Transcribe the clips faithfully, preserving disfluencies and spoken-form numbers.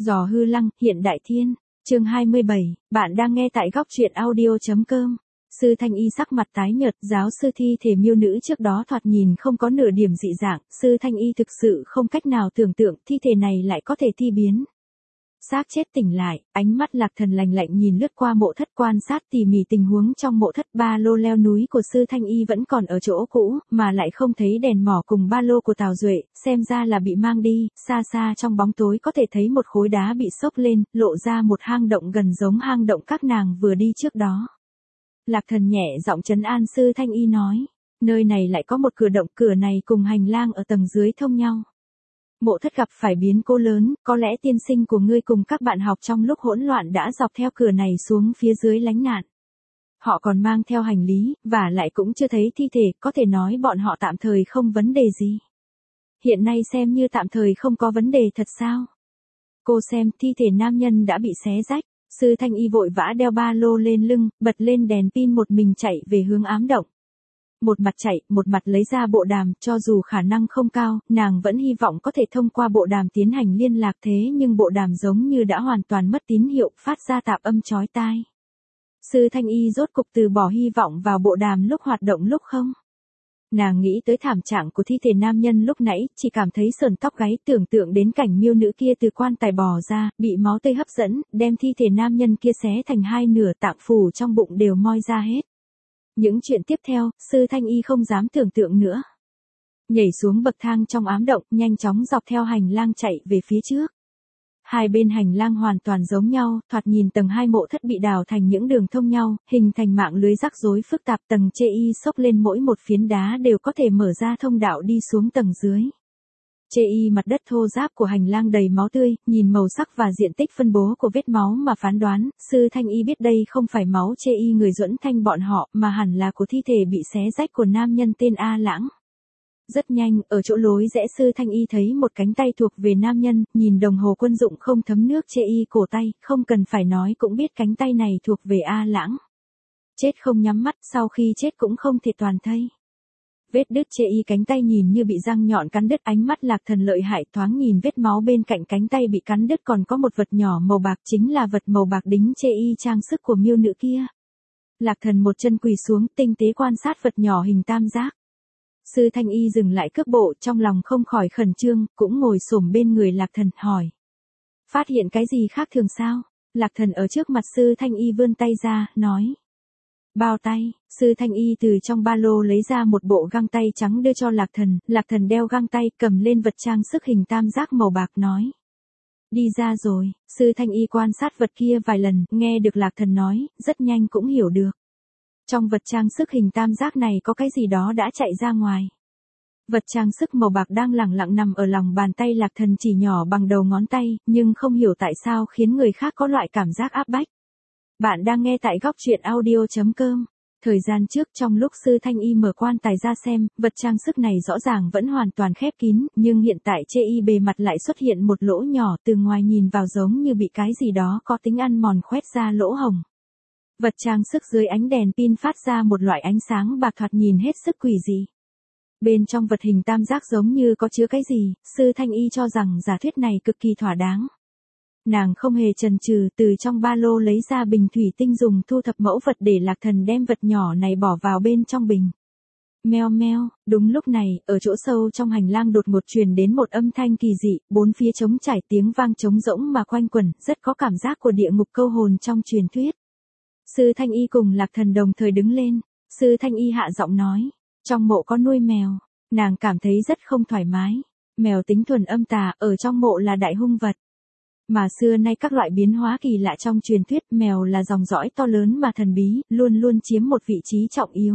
Giò hư lăng, hiện đại thiên. Chương hai mươi bảy, bạn đang nghe tại góc truyện audio chấm com. Sư Thanh Y sắc mặt tái nhợt, giáo sư thi thể miêu nữ trước đó thoạt nhìn không có nửa điểm dị dạng, sư Thanh Y thực sự không cách nào tưởng tượng thi thể này lại có thể thi biến. Xác chết tỉnh lại, ánh mắt Lạc Thần lạnh lạnh nhìn lướt qua mộ thất, quan sát tỉ mỉ tình huống trong mộ thất. Ba lô leo núi của sư Thanh Y vẫn còn ở chỗ cũ, mà lại không thấy đèn mỏ cùng ba lô của Tào Duệ, xem ra là bị mang đi. Xa xa trong bóng tối có thể thấy một khối đá bị xốc lên, lộ ra một hang động gần giống hang động các nàng vừa đi trước đó. Lạc Thần nhẹ giọng trấn an sư Thanh Y nói, nơi này lại có một cửa động, cửa này cùng hành lang ở tầng dưới thông nhau. Mộ thất gặp phải biến cố lớn, có lẽ tiên sinh của ngươi cùng các bạn học trong lúc hỗn loạn đã dọc theo cửa này xuống phía dưới lánh nạn. Họ còn mang theo hành lý, và lại cũng chưa thấy thi thể, có thể nói bọn họ tạm thời không vấn đề gì. Hiện nay xem như tạm thời không có vấn đề thật sao? Cô xem, thi thể nam nhân đã bị xé rách. Sư Thanh Y vội vã đeo ba lô lên lưng, bật lên đèn pin một mình chạy về hướng ám động. Một mặt chạy, một mặt lấy ra bộ đàm, cho dù khả năng không cao, nàng vẫn hy vọng có thể thông qua bộ đàm tiến hành liên lạc, thế nhưng bộ đàm giống như đã hoàn toàn mất tín hiệu, phát ra tạp âm chói tai. Sư Thanh Y rốt cục từ bỏ hy vọng vào bộ đàm lúc hoạt động lúc không. Nàng nghĩ tới thảm trạng của thi thể nam nhân lúc nãy, chỉ cảm thấy sờn tóc gáy, tưởng tượng đến cảnh miêu nữ kia từ quan tài bò ra, bị máu tươi hấp dẫn, đem thi thể nam nhân kia xé thành hai nửa, tạng phủ trong bụng đều moi ra hết. Những chuyện tiếp theo, sư Thanh Y không dám tưởng tượng nữa. Nhảy xuống bậc thang trong ám động, nhanh chóng dọc theo hành lang chạy về phía trước. Hai bên hành lang hoàn toàn giống nhau, thoạt nhìn tầng hai mộ thất bị đào thành những đường thông nhau, hình thành mạng lưới rắc rối phức tạp. Tầng chê y xốc lên, mỗi một phiến đá đều có thể mở ra thông đạo đi xuống tầng dưới. Chê y mặt đất thô ráp của hành lang đầy máu tươi, nhìn màu sắc và diện tích phân bố của vết máu mà phán đoán, sư Thanh Y biết đây không phải máu chê y người Duẫn Thanh bọn họ, mà hẳn là của thi thể bị xé rách của nam nhân tên A Lãng. Rất nhanh, ở chỗ lối rẽ sư Thanh Y thấy một cánh tay thuộc về nam nhân, nhìn đồng hồ quân dụng không thấm nước chê y cổ tay, không cần phải nói cũng biết cánh tay này thuộc về A Lãng. Chết không nhắm mắt, sau khi chết cũng không thể toàn thây. Vết đứt chê y cánh tay nhìn như bị răng nhọn cắn đứt, ánh mắt Lạc Thần lợi hại, thoáng nhìn vết máu bên cạnh cánh tay bị cắn đứt còn có một vật nhỏ màu bạc, chính là vật màu bạc đính chê y trang sức của miêu nữ kia. Lạc Thần một chân quỳ xuống, tinh tế quan sát vật nhỏ hình tam giác. Sư Thanh Y dừng lại cước bộ, trong lòng không khỏi khẩn trương, cũng ngồi xổm bên người Lạc Thần, hỏi. Phát hiện cái gì khác thường sao? Lạc Thần ở trước mặt sư Thanh Y vươn tay ra, nói. Bao tay, sư Thanh Y từ trong ba lô lấy ra một bộ găng tay trắng đưa cho Lạc Thần, Lạc Thần đeo găng tay, cầm lên vật trang sức hình tam giác màu bạc nói. Đi ra rồi, sư Thanh Y quan sát vật kia vài lần, nghe được Lạc Thần nói, rất nhanh cũng hiểu được. Trong vật trang sức hình tam giác này có cái gì đó đã chạy ra ngoài. Vật trang sức màu bạc đang lẳng lặng nằm ở lòng bàn tay Lạc Thần, chỉ nhỏ bằng đầu ngón tay, nhưng không hiểu tại sao khiến người khác có loại cảm giác áp bách. Bạn đang nghe tại góc truyện audio chấm com. Thời gian trước trong lúc sư Thanh Y mở quan tài ra xem, vật trang sức này rõ ràng vẫn hoàn toàn khép kín, nhưng hiện tại chê y bề mặt lại xuất hiện một lỗ nhỏ, từ ngoài nhìn vào giống như bị cái gì đó có tính ăn mòn khoét ra lỗ hồng. Vật trang sức dưới ánh đèn pin phát ra một loại ánh sáng bạc thoạt nhìn hết sức quỷ dị. Bên trong vật hình tam giác giống như có chứa cái gì, sư Thanh Y cho rằng giả thuyết này cực kỳ thỏa đáng. Nàng không hề chần chừ, từ trong ba lô lấy ra bình thủy tinh dùng thu thập mẫu vật để Lạc Thần đem vật nhỏ này bỏ vào bên trong bình. Meo meo, đúng lúc này, ở chỗ sâu trong hành lang đột ngột truyền đến một âm thanh kỳ dị, bốn phía trống trải, tiếng vang trống rỗng mà quanh quẩn, rất có cảm giác của địa ngục câu hồn trong truyền thuyết. Sư Thanh Y cùng Lạc Thần đồng thời đứng lên, sư Thanh Y hạ giọng nói, trong mộ có nuôi mèo, nàng cảm thấy rất không thoải mái. Mèo tính thuần âm tà, ở trong mộ là đại hung vật. Mà xưa nay các loại biến hóa kỳ lạ trong truyền thuyết, mèo là dòng dõi to lớn mà thần bí, luôn luôn chiếm một vị trí trọng yếu.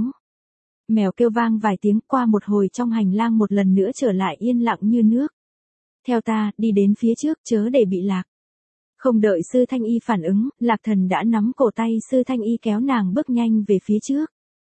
Mèo kêu vang vài tiếng, qua một hồi trong hành lang một lần nữa trở lại yên lặng như nước. Theo ta, đi đến phía trước, chớ để bị lạc. Không đợi sư Thanh Y phản ứng, Lạc Thần đã nắm cổ tay sư Thanh Y kéo nàng bước nhanh về phía trước.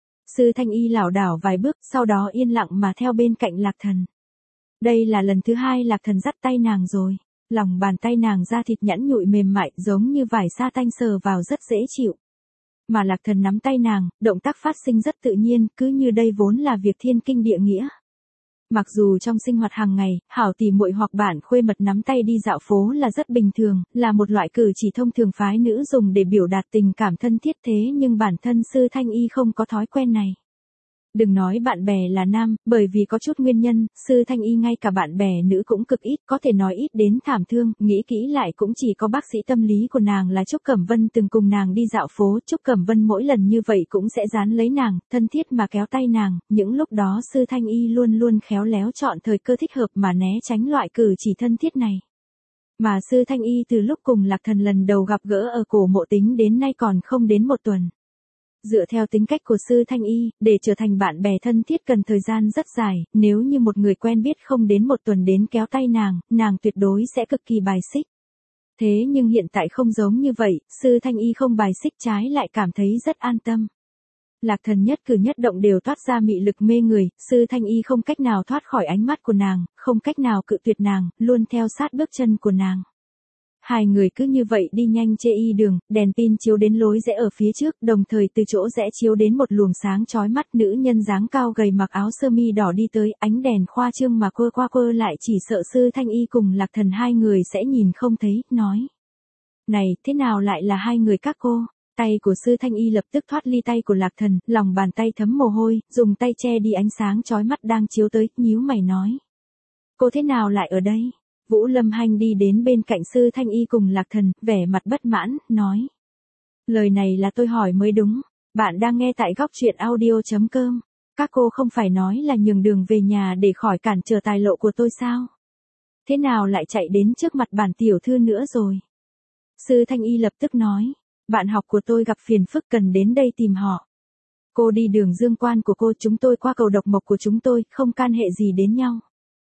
Sư Thanh Y lảo đảo vài bước, sau đó yên lặng mà theo bên cạnh Lạc Thần. Đây là lần thứ hai Lạc Thần dắt tay nàng rồi. Lòng bàn tay nàng da thịt nhẵn nhụi mềm mại, giống như vải sa tanh, sờ vào rất dễ chịu. Mà Lạc Thần nắm tay nàng, động tác phát sinh rất tự nhiên, cứ như đây vốn là việc thiên kinh địa nghĩa. Mặc dù trong sinh hoạt hàng ngày, hảo tỉ muội hoặc bạn khuê mật nắm tay đi dạo phố là rất bình thường, là một loại cử chỉ thông thường phái nữ dùng để biểu đạt tình cảm thân thiết, thế nhưng bản thân Sư Thanh Y không có thói quen này. Đừng nói bạn bè là nam, bởi vì có chút nguyên nhân, Sư Thanh Y ngay cả bạn bè nữ cũng cực ít, có thể nói ít đến thảm thương, nghĩ kỹ lại cũng chỉ có bác sĩ tâm lý của nàng là Trúc Cẩm Vân từng cùng nàng đi dạo phố, Trúc Cẩm Vân mỗi lần như vậy cũng sẽ dán lấy nàng, thân thiết mà kéo tay nàng, những lúc đó Sư Thanh Y luôn luôn khéo léo chọn thời cơ thích hợp mà né tránh loại cử chỉ thân thiết này. Mà Sư Thanh Y từ lúc cùng Lạc Thần lần đầu gặp gỡ ở cổ mộ tính đến nay còn không đến một tuần. Dựa theo tính cách của Sư Thanh Y, để trở thành bạn bè thân thiết cần thời gian rất dài, nếu như một người quen biết không đến một tuần đến kéo tay nàng, nàng tuyệt đối sẽ cực kỳ bài xích. Thế nhưng hiện tại không giống như vậy, Sư Thanh Y không bài xích, trái lại cảm thấy rất an tâm. Lạc Thần nhất cử nhất động đều toát ra mị lực mê người, Sư Thanh Y không cách nào thoát khỏi ánh mắt của nàng, không cách nào cự tuyệt nàng, luôn theo sát bước chân của nàng. Hai người cứ như vậy đi nhanh chê y đường, đèn pin chiếu đến lối rẽ ở phía trước, đồng thời từ chỗ rẽ chiếu đến một luồng sáng chói mắt, nữ nhân dáng cao gầy mặc áo sơ mi đỏ đi tới, ánh đèn khoa trương mà quơ qua quơ lại, chỉ sợ Sư Thanh Y cùng Lạc Thần hai người sẽ nhìn không thấy, nói: "Này, thế nào lại là hai người các cô?" Tay của Sư Thanh Y lập tức thoát ly tay của Lạc Thần, lòng bàn tay thấm mồ hôi, dùng tay che đi ánh sáng chói mắt đang chiếu tới, nhíu mày nói: "Cô thế nào lại ở đây?" Vũ Lâm Hanh đi đến bên cạnh Sư Thanh Y cùng Lạc Thần, vẻ mặt bất mãn, nói: "Lời này là tôi hỏi mới đúng, bạn đang nghe tại góc truyện audio chấm com. Các cô không phải nói là nhường đường về nhà để khỏi cản trở tài lộ của tôi sao? Thế nào lại chạy đến trước mặt bản tiểu thư nữa rồi?" Sư Thanh Y lập tức nói: "Bạn học của tôi gặp phiền phức cần đến đây tìm họ. Cô đi đường dương quan của cô, chúng tôi qua cầu độc mộc của chúng tôi, không can hệ gì đến nhau."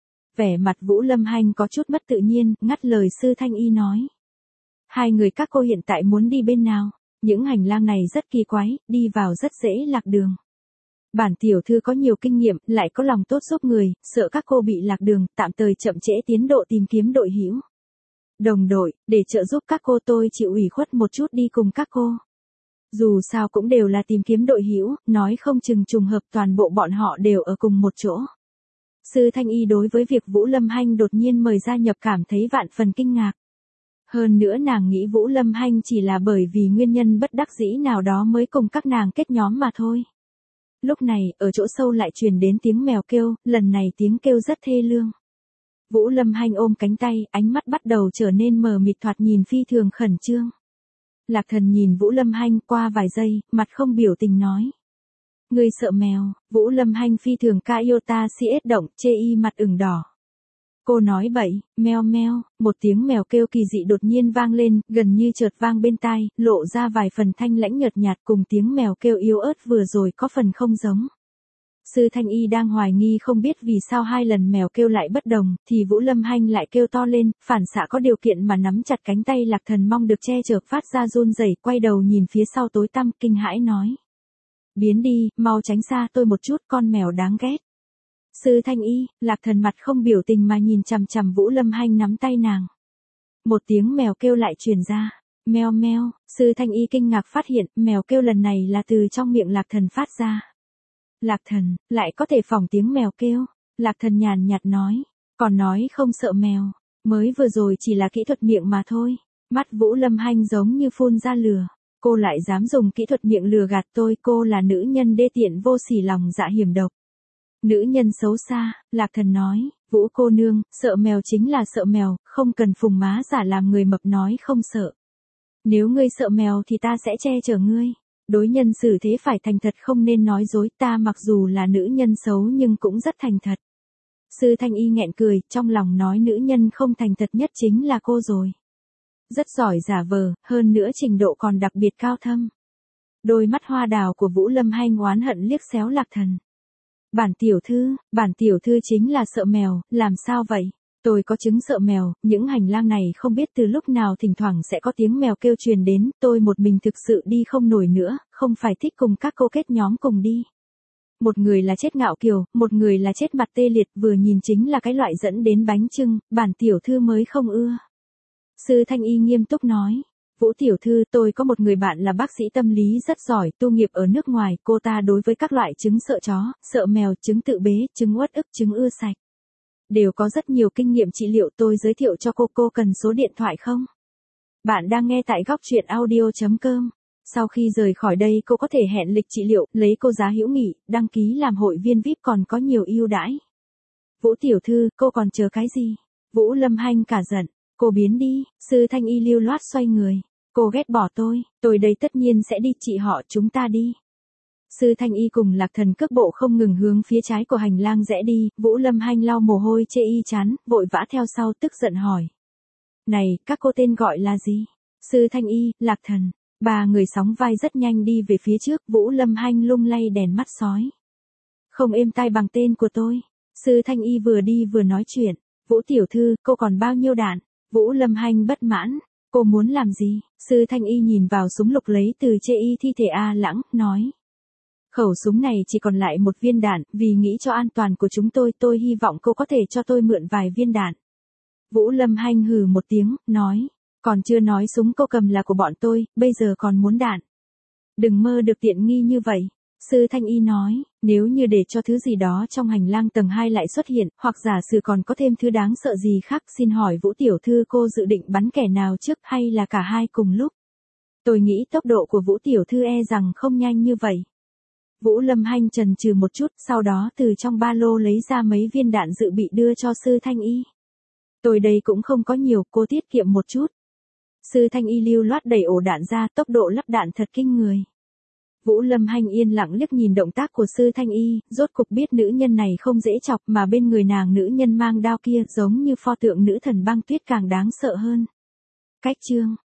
Vẻ mặt Vũ Lâm Hanh có chút mất tự nhiên, ngắt lời Sư Thanh Y nói: "Hai người các cô hiện tại muốn đi bên nào? Những hành lang này rất kỳ quái, đi vào rất dễ lạc đường. Bản tiểu thư có nhiều kinh nghiệm, lại có lòng tốt giúp người, sợ các cô bị lạc đường, tạm thời chậm trễ tiến độ tìm kiếm đội hữu. Đồng đội, để trợ giúp các cô tôi chịu ủy khuất một chút đi cùng các cô. Dù sao cũng đều là tìm kiếm đội hữu, nói không chừng trùng hợp toàn bộ bọn họ đều ở cùng một chỗ." Sư Thanh Y đối với việc Vũ Lâm Hanh đột nhiên mời gia nhập cảm thấy vạn phần kinh ngạc. Hơn nữa nàng nghĩ Vũ Lâm Hanh chỉ là bởi vì nguyên nhân bất đắc dĩ nào đó mới cùng các nàng kết nhóm mà thôi. Lúc này, ở chỗ sâu lại truyền đến tiếng mèo kêu, lần này tiếng kêu rất thê lương. Vũ Lâm Hanh ôm cánh tay, ánh mắt bắt đầu trở nên mờ mịt, thoạt nhìn phi thường khẩn trương. Lạc Thần nhìn Vũ Lâm Hanh qua vài giây, mặt không biểu tình nói: "Ngươi sợ mèo?" Vũ Lâm Hanh phi thường ca yêu ta si ết động, chê y mặt ửng đỏ. Cô nói bậy, meo meo, một tiếng mèo kêu kỳ dị đột nhiên vang lên, gần như chợt vang bên tai, lộ ra vài phần thanh lãnh nhợt nhạt cùng tiếng mèo kêu yếu ớt vừa rồi có phần không giống. Sư Thanh Y đang hoài nghi không biết vì sao hai lần mèo kêu lại bất đồng, thì Vũ Lâm Hanh lại kêu to lên, phản xạ có điều kiện mà nắm chặt cánh tay Lạc Thần mong được che chở phát ra run rẩy, quay đầu nhìn phía sau tối tăm, kinh hãi nói: "Biến đi, mau tránh xa tôi một chút, con mèo đáng ghét." Sư Thanh Y, Lạc Thần mặt không biểu tình mà nhìn chằm chằm Vũ Lâm Hanh nắm tay nàng. Một tiếng mèo kêu lại truyền ra, meo meo, Sư Thanh Y kinh ngạc phát hiện, mèo kêu lần này là từ trong miệng Lạc Thần phát ra. Lạc Thần, lại có thể phỏng tiếng mèo kêu. Lạc Thần nhàn nhạt nói, còn nói không sợ mèo, mới vừa rồi chỉ là kỹ thuật miệng mà thôi. Mắt Vũ Lâm Hanh giống như phun ra lửa. Cô lại dám dùng kỹ thuật miệng lừa gạt tôi, cô là nữ nhân đê tiện vô sỉ lòng dạ hiểm độc. Nữ nhân xấu xa, Lạc Thần nói, Vũ cô nương, sợ mèo chính là sợ mèo, không cần phùng má giả làm người mập nói không sợ. Nếu ngươi sợ mèo thì ta sẽ che chở ngươi. Đối nhân xử thế phải thành thật, không nên nói dối, ta mặc dù là nữ nhân xấu nhưng cũng rất thành thật. Sư Thanh Y nghẹn cười, trong lòng nói nữ nhân không thành thật nhất chính là cô rồi. Rất giỏi giả vờ, hơn nữa trình độ còn đặc biệt cao thâm. Đôi mắt hoa đào của Vũ Lâm Hanh oán hận liếc xéo Lạc Thần. Bản tiểu thư, bản tiểu thư chính là sợ mèo, làm sao vậy? Tôi có chứng sợ mèo, những hành lang này không biết từ lúc nào thỉnh thoảng sẽ có tiếng mèo kêu truyền đến, tôi một mình thực sự đi không nổi nữa, không phải thích cùng các cô kết nhóm cùng đi. Một người là chết ngạo kiều, một người là chết mặt tê liệt, vừa nhìn chính là cái loại dẫn đến bánh chưng, bản tiểu thư mới không ưa. Sư Thanh Y nghiêm túc nói, Vũ tiểu thư, tôi có một người bạn là bác sĩ tâm lý rất giỏi, tu nghiệp ở nước ngoài, cô ta đối với các loại chứng sợ chó, sợ mèo, chứng tự bế, chứng uất ức, chứng ưa sạch đều có rất nhiều kinh nghiệm trị liệu, tôi giới thiệu cho cô, cô cần số điện thoại không? Bạn đang nghe tại góc truyện audio.com. Sau khi rời khỏi đây cô có thể hẹn lịch trị liệu, lấy cô giá hữu nghị, đăng ký làm hội viên vi ai pi còn có nhiều ưu đãi. Vũ tiểu thư, cô còn chờ cái gì? Vũ Lâm Hanh cả giận, cô biến đi, Sư Thanh Y lưu loát xoay người. Cô ghét bỏ tôi, tôi đây tất nhiên sẽ đi trị họ, chúng ta đi. Sư Thanh Y cùng Lạc Thần cước bộ không ngừng hướng phía trái của hành lang rẽ đi, Vũ Lâm Hanh lau mồ hôi chê y chán, vội vã theo sau tức giận hỏi. Này, các cô tên gọi là gì? Sư Thanh Y, Lạc Thần. Ba người sóng vai rất nhanh đi về phía trước, Vũ Lâm Hanh lung lay đèn mắt sói. Không êm tai bằng tên của tôi. Sư Thanh Y vừa đi vừa nói chuyện. Vũ tiểu thư, cô còn bao nhiêu đạn? Vũ Lâm Hanh bất mãn. Cô muốn làm gì? Sư Thanh Y nhìn vào súng lục lấy từ chê y thi thể A Lãng, nói. Khẩu súng này chỉ còn lại một viên đạn, vì nghĩ cho an toàn của chúng tôi, tôi hy vọng cô có thể cho tôi mượn vài viên đạn. Vũ Lâm Hanh hừ một tiếng, nói. Còn chưa nói súng cô cầm là của bọn tôi, bây giờ còn muốn đạn. Đừng mơ được tiện nghi như vậy. Sư Thanh Y nói, nếu như để cho thứ gì đó trong hành lang tầng hai lại xuất hiện, hoặc giả sử còn có thêm thứ đáng sợ gì khác, xin hỏi Vũ tiểu thư cô dự định bắn kẻ nào trước hay là cả hai cùng lúc? Tôi nghĩ tốc độ của Vũ tiểu thư e rằng không nhanh như vậy. Vũ Lâm Hanh chần chừ một chút, sau đó từ trong ba lô lấy ra mấy viên đạn dự bị đưa cho Sư Thanh Y. Tôi đây cũng không có nhiều, cô tiết kiệm một chút. Sư Thanh Y lưu loát đẩy ổ đạn ra, tốc độ lắp đạn thật kinh người. Vũ Lâm Hanh yên lặng liếc nhìn động tác của Sư Thanh Y, rốt cục biết nữ nhân này không dễ chọc, mà bên người nàng nữ nhân mang đao kia giống như pho tượng nữ thần băng tuyết càng đáng sợ hơn. Cách chương